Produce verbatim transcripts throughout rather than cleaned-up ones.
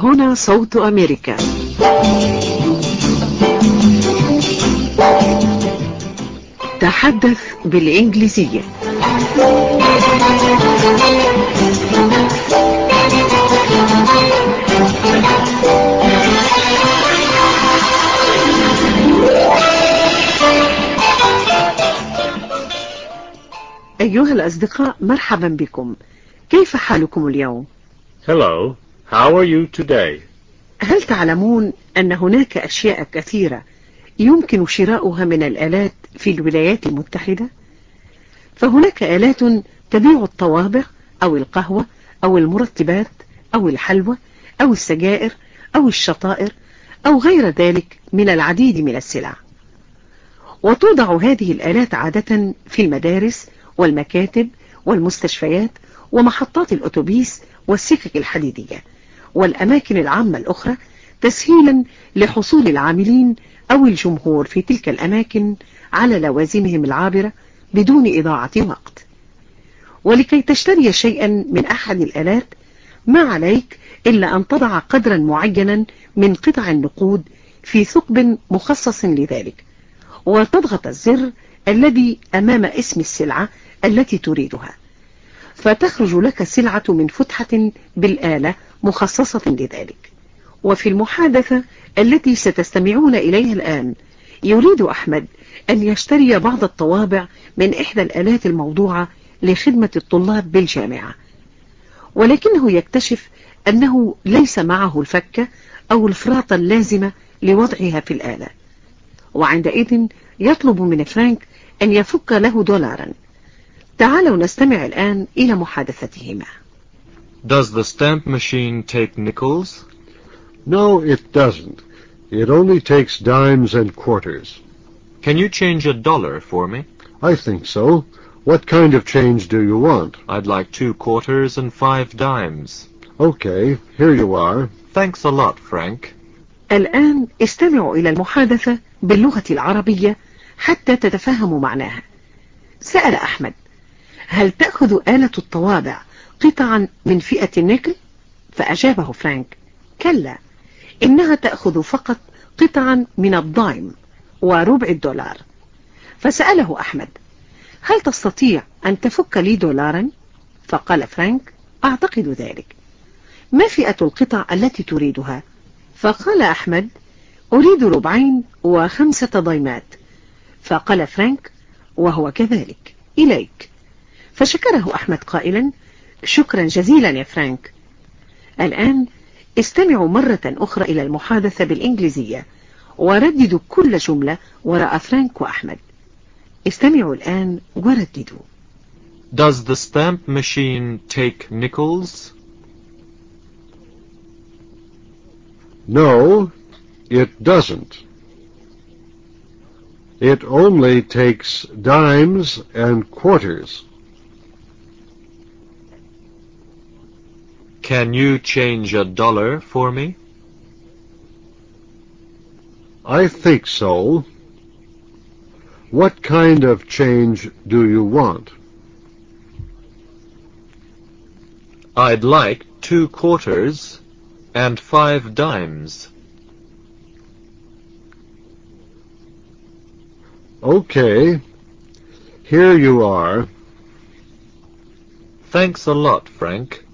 وهنا صوت أمريكا. تحدث بالإنجليزية. أيها الأصدقاء، مرحبا بكم. كيف حالكم اليوم؟ Hello, how are you today? هل تعلمون أن هناك أشياء كثيرة يمكن شراؤها من الآلات في الولايات المتحدة؟ فهناك آلات تبيع الطوابع أو القهوة أو المرطبات أو الحلوى أو السجائر أو الشطائر أو غير ذلك من العديد من السلع. وتوضع هذه الآلات عادة في المدارس والمكاتب والمستشفيات ومحطات الأتوبيس والسكك الحديدية والأماكن العامة الأخرى، تسهيلا لحصول العاملين أو الجمهور في تلك الأماكن على لوازمهم العابرة بدون إضاعة وقت. ولكي تشتري شيئا من أحد الآلات ما عليك إلا أن تضع قدرا معينا من قطع النقود في ثقب مخصص لذلك، وتضغط الزر الذي أمام اسم السلعة التي تريدها، فتخرج لك السلعة من فتحة بالآلة مخصصة لذلك. وفي المحادثة التي ستستمعون إليها الآن، يريد أحمد أن يشتري بعض الطوابع من إحدى الآلات الموضوعة لخدمة الطلاب بالجامعة، ولكنه يكتشف أنه ليس معه الفكة أو الفراطة اللازمة لوضعها في الآلة، وعندئذ يطلب من فرانك أن يفك له دولارا. تعالوا نستمع الآن إلى محادثتهما. Does the stamp machine take nickels? No, it doesn't. It only takes dimes and quarters. Can you change a dollar for me? I think so. What kind of change do you want? I'd like two quarters and five dimes. Okay, here you are. Thanks a lot, Frank. الآن استمعوا إلى المحادثة باللغة العربية حتى تتفهموا معناها. سأل أحمد: هل تأخذ آلة الطوابع قطعا من فئة النيكل؟ فأجابه فرانك: كلا، إنها تأخذ فقط قطعا من الدايم وربع الدولار. فسأله أحمد: هل تستطيع أن تفك لي دولارا؟ فقال فرانك: أعتقد ذلك. ما فئة القطع التي تريدها؟ فقال أحمد: أريد ربعين وخمسة ضيمات. فقال فرانك: وهو كذلك، إليك. فشكره أحمد قائلا: شكرا جزيلا يا فرانك. الآن استمعوا مرة أخرى إلى المحادثة بالإنجليزية ورددوا كل جملة وراء فرانك وأحمد. استمعوا الآن ورددوا. Does the stamp machine take nickels? No, it doesn't. It only takes dimes and quarters. Can you change a dollar for me? I think so. What kind of change do you want? I'd like two quarters and five dimes. Okay, here you are. Thanks a lot, Frank.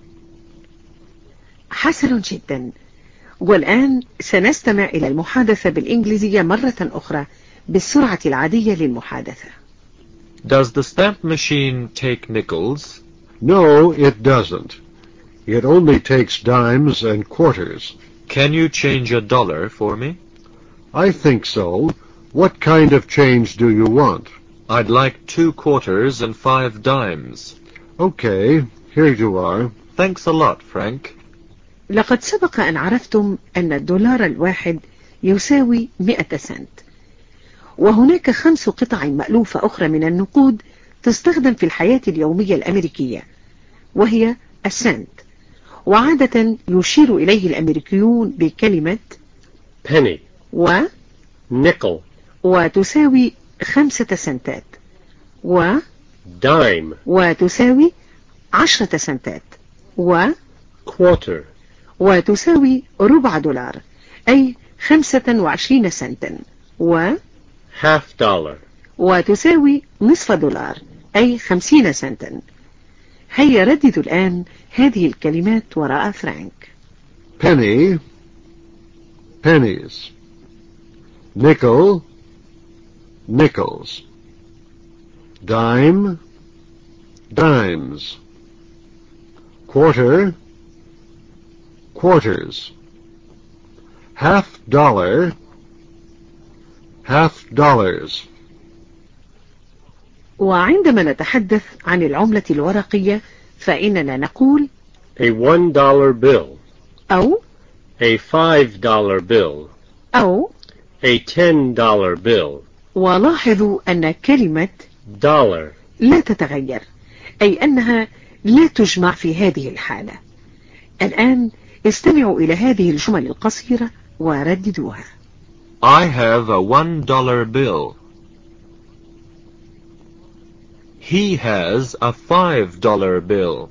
حسن جدا. والآن سنستمع إلى المحادثة بالإنجليزية مرة أخرى بالسرعة العادية للمحادثة. Does the stamp machine take nickels? No, it doesn't. It only takes dimes and quarters. Can you change a dollar for me? I think so. What kind of change do you want? I'd like two quarters and five dimes. Okay, here you are. Thanks a lot, Frank. لقد سبق أن عرفتم أن الدولار الواحد يساوي مئة سنت، وهناك خمس قطع مألوفة أخرى من النقود تستخدم في الحياة اليومية الأمريكية، وهي السنت، وعادة يشير إليه الأمريكيون بكلمة penny و nickel وتساوي خمسة سنتات، و dime وتساوي عشرة سنتات، و quarter وتساوي ربع دولار أي خمسة وعشرين سنتا، و half dollar, وتساوي نصف دولار أي خمسين سنتا. هيا رددوا الآن هذه الكلمات وراء فرانك. penny, pennies. Nickel, nickels. Dime, dimes. Quarter, quarters. Half dollar, half dollars. وعندما نتحدث عن العملة الورقية فإننا نقول a one dollar bill, أو a five dollar bill, أو. a ten dollar bill. ولاحظوا أن كلمة dollar لا تتغير، أي أنها لا تجمع في هذه الحالة. الآن استمعوا إلى هذه الجمل القصيرة ورددوها. I have a one dollar bill. He has a five dollar bill.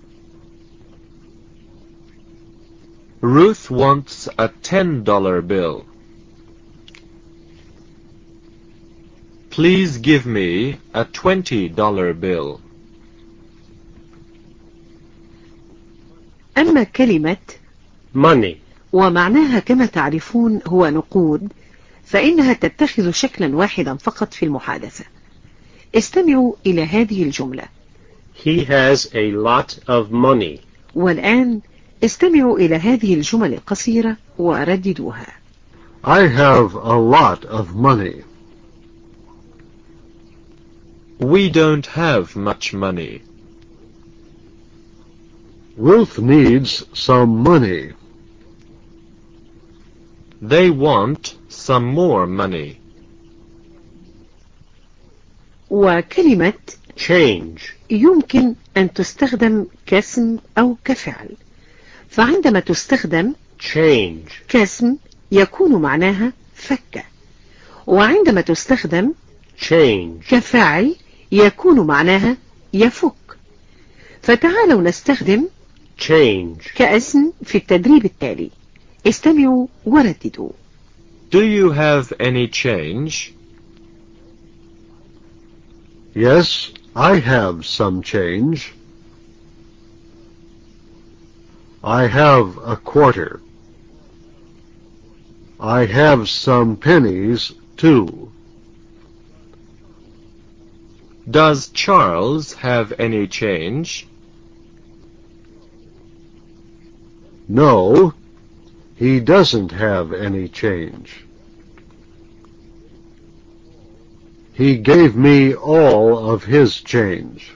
Ruth wants a ten dollar bill. Please give me a twenty dollar bill. أما كلمة money, ومعناها كما تعرفون هو نقود، فإنها تتخذ شكلا واحدا فقط في المحادثة. استمعوا إلى هذه الجملة. he has a lot of money. والآن استمعوا إلى هذه الجمل القصيرة ورددوها. I have a lot of money. We don't have much money. Ruth needs some money. They want some more money. وكلمة change, يمكن أن تستخدم كاسم أو كفعل، فعندما تستخدم change, كاسم يكون معناها فك، وعندما تستخدم change, كفاعل يكون معناها يفك. فتعالوا نستخدم change. كاسم في التدريب التالي. استمعوا ورددوا. Do you have any change? Yes, I have some change. I have a quarter. I have some pennies, too. Does Charles have any change? No, he doesn't have any change. He gave me all of his change.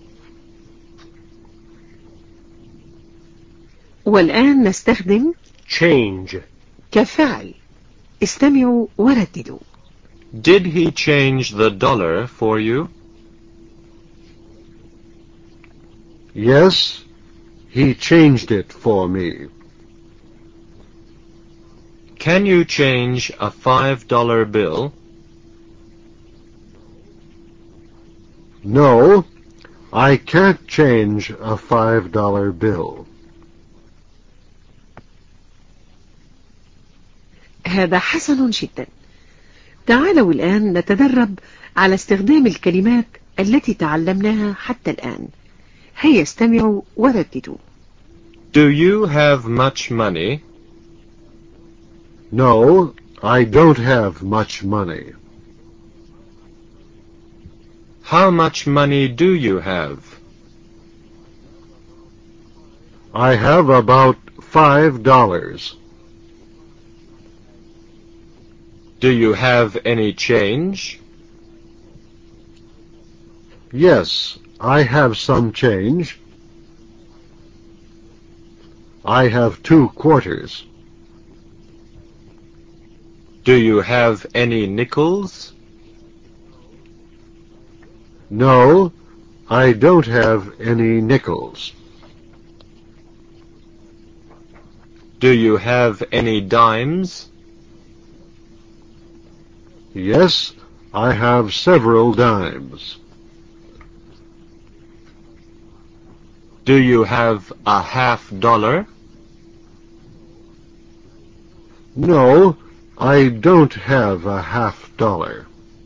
والآن نستخدم change, كفعل. استمعوا ورددوا. Did he change the dollar for you? Yes, he changed it for me. Can you change a five dollar bill? No, I can't change a five dollar bill. هذا حسن جدا. تعالوا الآن نتدرب على استخدام الكلمات التي تعلمناها حتى الآن. هيا استمعوا ورددوا. Do you have much money? No, I don't have much money. How much money do you have? I have about five dollars. Do you have any change? Yes, I have some change. I have two quarters. Do you have any nickels? No, I don't have any nickels. Do you have any dimes? Yes, I have several dimes. Do you have a half dollar? No, I don't have a half dollar.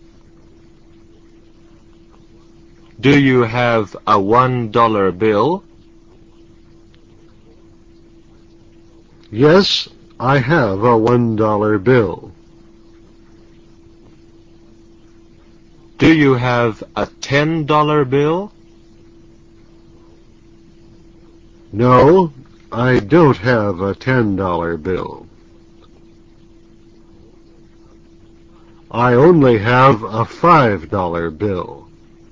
Do you have a one dollar bill? Yes, I have a one dollar bill. Do you have a ten dollar bill? No, I don't have a ten dollar bill. I only have a five dollar bill.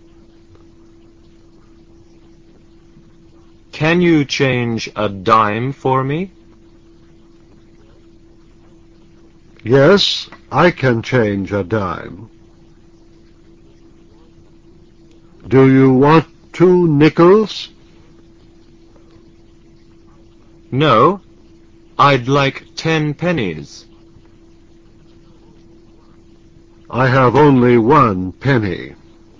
Can you change a dime for me? Yes, I can change a dime. Do you want two nickels? No, I'd like ten pennies. I have only one penny.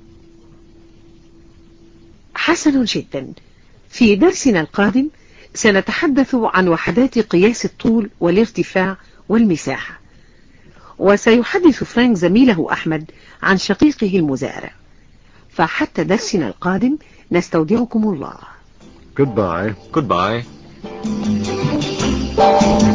حسن جدا. في درسنا القادم سنتحدث عن وحدات قياس الطول والارتفاع والمساحة، وسيحدث فرانك زميله أحمد عن شقيقه المزارع. فحتى درسنا القادم نستودعكم الله. Goodbye. Goodbye.